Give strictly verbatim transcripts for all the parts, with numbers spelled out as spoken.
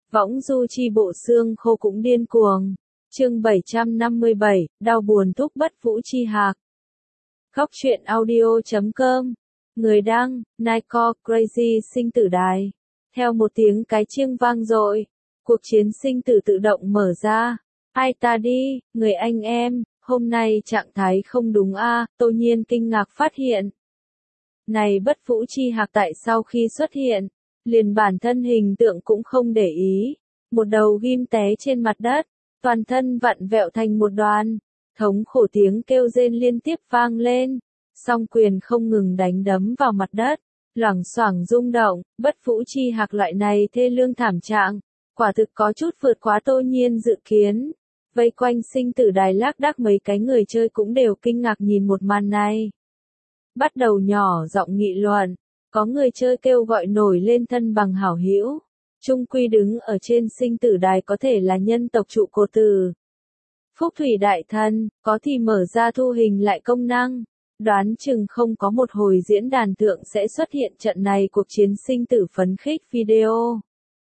Võng du chi bộ xương khô cũng điên cuồng. Chương bảy trăm năm mươi bảy, đau buồn thúc bất Vũ Chi Hạc. Góc truyện audio chấm com. Người đăng, Nico Crazy sinh tử đài. Theo một tiếng cái chiêng vang dội, cuộc chiến sinh tử tự động mở ra. Ai ta đi, người anh em, hôm nay trạng thái không đúng a, à, Tô Nhiên kinh ngạc phát hiện. Này bất Vũ Chi Hạc tại sau khi xuất hiện, liền bản thân hình tượng cũng không để ý. Một đầu ghim té trên mặt đất, toàn thân vặn vẹo thành một đoàn, thống khổ tiếng kêu rên liên tiếp vang lên, song quyền không ngừng đánh đấm vào mặt đất, loảng xoảng rung động, bất Vũ Chi Hạc loại này thê lương thảm trạng, quả thực có chút vượt quá Tô Nhiên dự kiến. Vây quanh sinh tử đài lác đác mấy cái người chơi cũng đều kinh ngạc nhìn một màn này. Bắt đầu nhỏ giọng nghị luận, có người chơi kêu gọi nổi lên thân bằng hảo hữu. Trung quy đứng ở trên sinh tử đài có thể là nhân tộc trụ cột tử. Phúc thủy đại thần, có thì mở ra thu hình lại công năng. Đoán chừng không có một hồi diễn đàn thượng sẽ xuất hiện trận này cuộc chiến sinh tử phấn khích video.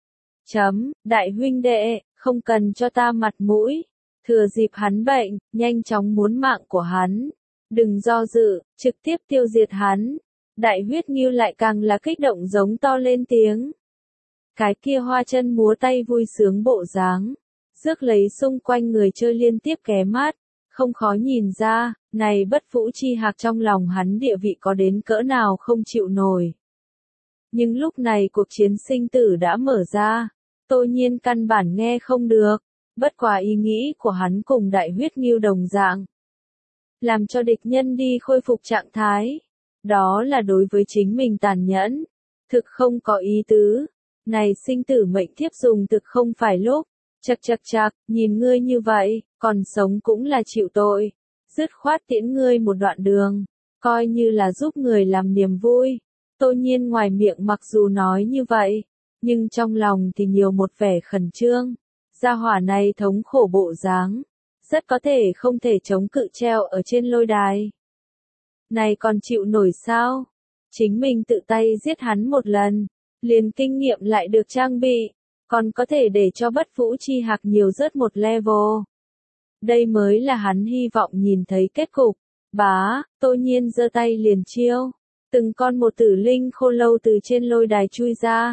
Chấm, đại huynh đệ, không cần cho ta mặt mũi. Thừa dịp hắn bệnh, nhanh chóng muốn mạng của hắn. Đừng do dự, trực tiếp tiêu diệt hắn. Đại huyết Ngưu lại càng là kích động giống to lên tiếng. Cái kia hoa chân múa tay vui sướng bộ dáng, rước lấy xung quanh người chơi liên tiếp ghé mắt, không khó nhìn ra, này bất Vũ Chi Hạc trong lòng hắn địa vị có đến cỡ nào không chịu nổi. Nhưng lúc này cuộc chiến sinh tử đã mở ra, Tô Nhiên căn bản nghe không được, bất quá ý nghĩ của hắn cùng đại huyết Ngưu đồng dạng. Làm cho địch nhân đi khôi phục trạng thái, đó là đối với chính mình tàn nhẫn, thực không có ý tứ. Này sinh tử mệnh thiếp dùng thực không phải lúc, chật chật chật, nhìn ngươi như vậy, còn sống cũng là chịu tội, dứt khoát tiễn ngươi một đoạn đường, coi như là giúp người làm niềm vui. Tô Nhiên ngoài miệng mặc dù nói như vậy, nhưng trong lòng thì nhiều một vẻ khẩn trương, gia hỏa này thống khổ bộ dáng, rất có thể không thể chống cự treo ở trên lôi đài. Này còn chịu nổi sao? Chính mình tự tay giết hắn một lần. Liền kinh nghiệm lại được trang bị, còn có thể để cho bất Vũ Chi Hạc nhiều rớt một level. Đây mới là hắn hy vọng nhìn thấy kết cục. Bá, Tô Nhiên giơ tay liền chiêu. Từng con một tử linh khô lâu từ trên lôi đài chui ra.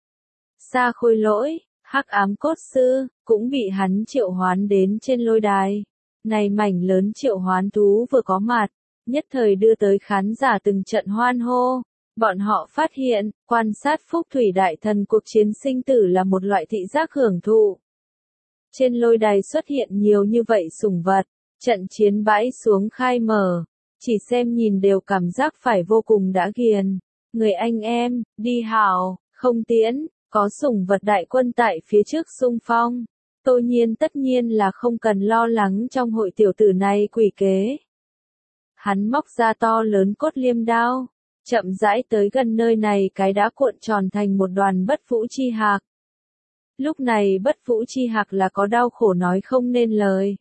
Sa Khôi Lỗi, Hắc Ám Cốt Sư, cũng bị hắn triệu hoán đến trên lôi đài. Này mảnh lớn triệu hoán thú vừa có mặt, nhất thời đưa tới khán giả từng trận hoan hô. Bọn họ phát hiện, quan sát Phúc Thủy Đại Thần cuộc chiến sinh tử là một loại thị giác hưởng thụ. Trên lôi đài xuất hiện nhiều như vậy sủng vật, trận chiến bãi xuống khai mở, chỉ xem nhìn đều cảm giác phải vô cùng đã ghiền. Người anh em, đi hào, không tiễn, có sủng vật đại quân tại phía trước xung phong. Tô Nhiên tất nhiên là không cần lo lắng trong hội tiểu tử này quỷ kế. Hắn móc ra to lớn cốt liêm đao. Chậm rãi tới gần nơi này cái đã cuộn tròn thành một đoàn bất Vũ Chi Hạc. Lúc này bất Vũ Chi Hạc là có đau khổ nói không nên lời.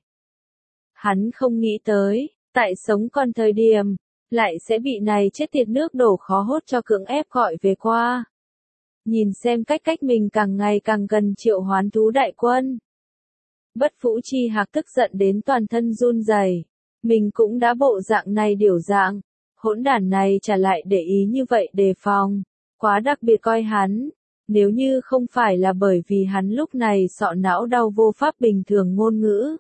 Hắn không nghĩ tới, tại sống còn thời điểm, lại sẽ bị này chết tiệt nước đổ khó hốt cho cưỡng ép gọi về qua. Nhìn xem cách cách mình càng ngày càng gần triệu hoán thú đại quân. Bất Vũ Chi Hạc tức giận đến toàn thân run rẩy. Mình cũng đã bộ dạng này điều dạng. Hỗn đản này trả lại để ý như vậy đề phòng, quá đặc biệt coi hắn, nếu như không phải là bởi vì hắn lúc này sọ não đau vô pháp bình thường ngôn ngữ.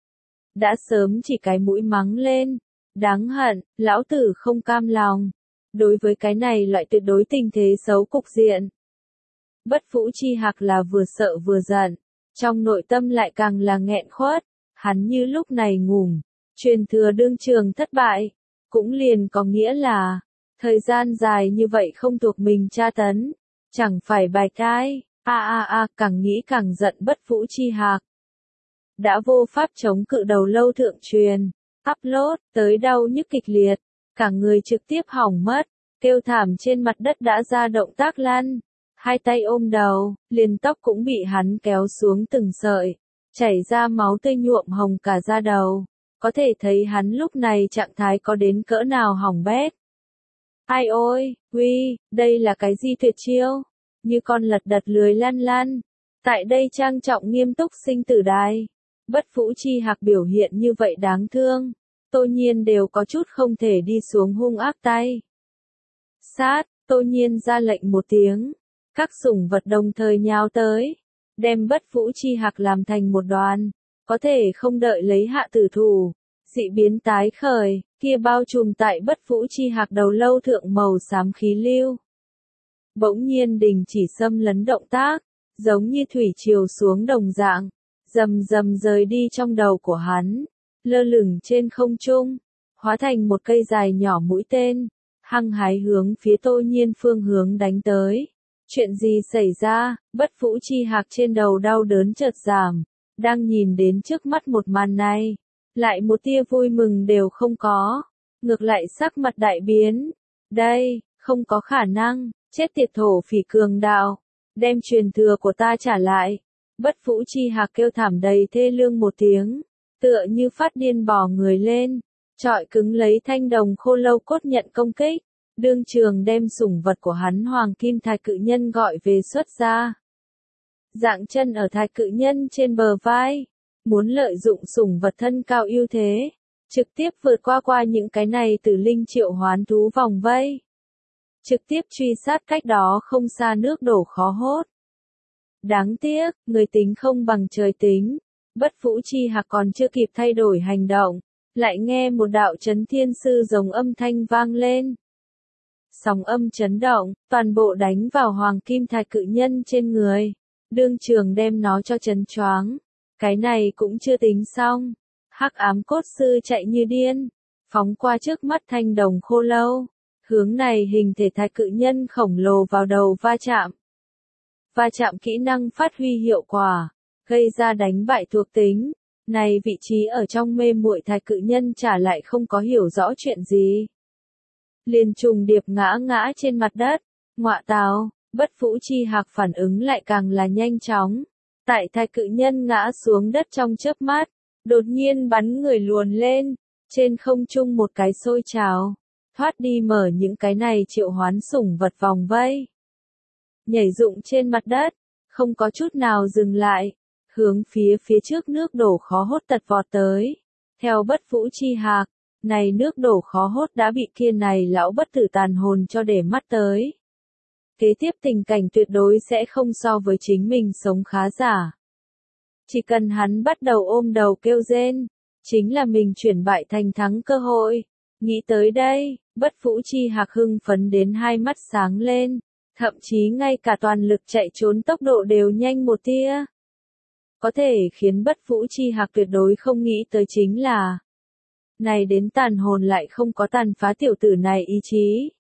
Đã sớm chỉ cái mũi mắng lên, đáng hận, lão tử không cam lòng, đối với cái này loại tuyệt đối tình thế xấu cục diện. Bất Vũ Chi Hạc là vừa sợ vừa giận, trong nội tâm lại càng là nghẹn khuất, hắn như lúc này ngủm, truyền thừa đương trường thất bại. Cũng liền có nghĩa là, thời gian dài như vậy không thuộc mình tra tấn, chẳng phải bài cai, a a a càng nghĩ càng giận bất Vũ Chi Hạc. Đã vô pháp chống cự đầu lâu thượng truyền, upload, tới đau nhức kịch liệt, cả người trực tiếp hỏng mất, kêu thảm trên mặt đất đã ra động tác lăn, hai tay ôm đầu, liền tóc cũng bị hắn kéo xuống từng sợi, chảy ra máu tươi nhuộm hồng cả da đầu. Có thể thấy hắn lúc này trạng thái có đến cỡ nào hỏng bét. Ai ôi, uy, đây là cái gì tuyệt chiêu? Như con lật đật lười lăn lăn. Tại đây trang trọng nghiêm túc sinh tử đài. Bất Vũ Chi Hạc biểu hiện như vậy đáng thương. Tô Nhiên đều có chút không thể đi xuống hung ác tay. Sát, Tô Nhiên ra lệnh một tiếng. Các sủng vật đồng thời nhào tới. Đem Bất Vũ Chi Hạc làm thành một đoàn. Có thể không đợi lấy hạ tử thủ. Dị biến tái khởi, kia bao trùm tại Bất Vũ Chi Hạc đầu lâu thượng màu xám khí lưu. Bỗng nhiên đình chỉ xâm lấn động tác, giống như thủy triều xuống đồng dạng, rầm rầm rời đi trong đầu của hắn, lơ lửng trên không trung, hóa thành một cây dài nhỏ mũi tên, hăng hái hướng phía Tô Nhiên phương hướng đánh tới. Chuyện gì xảy ra? Bất Vũ Chi Hạc trên đầu đau đớn chợt giảm, đang nhìn đến trước mắt một màn này, lại một tia vui mừng đều không có, ngược lại sắc mặt đại biến. Đây, không có khả năng, chết tiệt thổ phỉ cường đạo, đem truyền thừa của ta trả lại. Bất Vũ Chi Hạc kêu thảm đầy thê lương một tiếng, tựa như phát điên bò người lên, trọi cứng lấy thanh đồng khô lâu cốt nhận công kích, đương trường đem sủng vật của hắn Hoàng Kim Thạch Cự Nhân gọi về xuất ra. Dạng chân ở Thạch Cự Nhân trên bờ vai, muốn lợi dụng sủng vật thân cao ưu thế, trực tiếp vượt qua qua những cái này tử linh triệu hoán thú vòng vây. Trực tiếp truy sát cách đó không xa nước đổ khó hốt. Đáng tiếc, người tính không bằng trời tính. Bất Vũ Chi Hạc còn chưa kịp thay đổi hành động, lại nghe một đạo chấn thiên sư giống âm thanh vang lên. Sóng âm chấn động, toàn bộ đánh vào Hoàng Kim Thạch Cự Nhân trên người, đương trường đem nó cho chấn choáng. Cái này cũng chưa tính xong, hắc ám cốt sư chạy như điên, phóng qua trước mắt thanh đồng khô lâu, hướng này hình thể Thạch Cự Nhân khổng lồ vào đầu va chạm. Va chạm kỹ năng phát huy hiệu quả, gây ra đánh bại thuộc tính. Này vị trí ở trong mê muội Thạch Cự Nhân trả lại không có hiểu rõ chuyện gì. Liền trùng điệp ngã ngã trên mặt đất, ngọa tào, Bất Vũ Chi Hạc phản ứng lại càng là nhanh chóng. Tại Thạch Cự Nhân ngã xuống đất trong chớp mắt, đột nhiên bắn người luồn lên, trên không trung một cái sôi trào, thoát đi mở những cái này triệu hoán sủng vật vòng vây. Nhảy dụng trên mặt đất, không có chút nào dừng lại, hướng phía phía trước nước đổ khó hốt tật vọt tới. Theo Bất Vũ Chi Hạc, này nước đổ khó hốt đã bị kia này lão bất tử tàn hồn cho để mắt tới. Kế tiếp tình cảnh tuyệt đối sẽ không so với chính mình sống khá giả. Chỉ cần hắn bắt đầu ôm đầu kêu rên, chính là mình chuyển bại thành thắng cơ hội. Nghĩ tới đây, Bất Vũ Chi Hạc hưng phấn đến hai mắt sáng lên, thậm chí ngay cả toàn lực chạy trốn tốc độ đều nhanh một tia. Có thể khiến Bất Vũ Chi Hạc tuyệt đối không nghĩ tới chính là, này đến tàn hồn lại không có tàn phá tiểu tử này ý chí,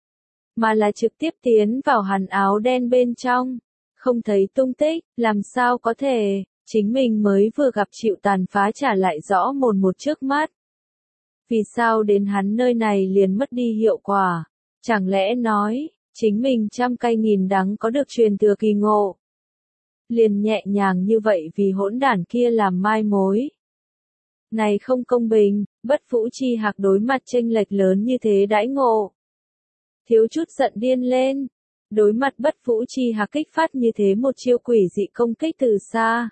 mà là trực tiếp tiến vào hắn áo đen bên trong, không thấy tung tích. Làm sao có thể, chính mình mới vừa gặp chịu tàn phá trả lại rõ mồn một trước mắt. Vì sao đến hắn nơi này liền mất đi hiệu quả? Chẳng lẽ nói, chính mình trăm cay nghìn đắng có được truyền thừa kỳ ngộ, liền nhẹ nhàng như vậy vì hỗn đản kia làm mai mối. Này không công bình, Bất Vũ Chi Hạc đối mặt chênh lệch lớn như thế đãi ngộ, thiếu chút giận điên lên. Đối mặt Bất Vũ Chi Hạc kích phát như thế một chiêu quỷ dị công kích từ xa,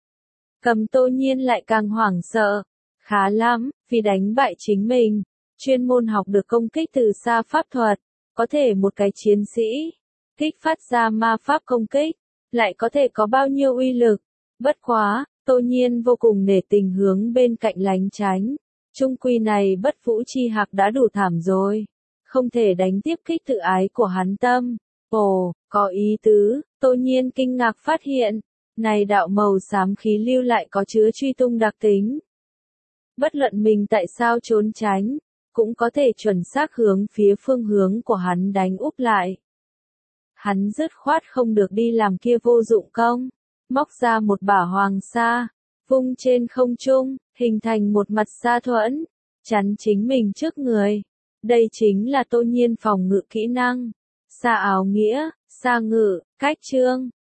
Cầm Tô Nhiên lại càng hoảng sợ. Khá lắm, vì đánh bại chính mình, chuyên môn học được công kích từ xa pháp thuật, có thể một cái chiến sĩ kích phát ra ma pháp công kích, lại có thể có bao nhiêu uy lực. Bất quá, Tô Nhiên vô cùng nể tình hướng bên cạnh lánh tránh. Trung quy này Bất Vũ Chi Hạc đã đủ thảm rồi, không thể đánh tiếp kích tự ái của hắn tâm. Ồ, có ý tứ. Tô Nhiên kinh ngạc phát hiện, này đạo màu xám khí lưu lại có chứa truy tung đặc tính. Bất luận mình tại sao trốn tránh, cũng có thể chuẩn xác hướng phía phương hướng của hắn đánh úp lại. Hắn dứt khoát không được đi làm kia vô dụng công, móc ra một bả hoàng sa, vung trên không trung, hình thành một mặt sa thuẫn, chắn chính mình trước người. Đây chính là Tô Nhiên phòng ngự kỹ năng. Sa áo nghĩa, sa ngự, cách chương.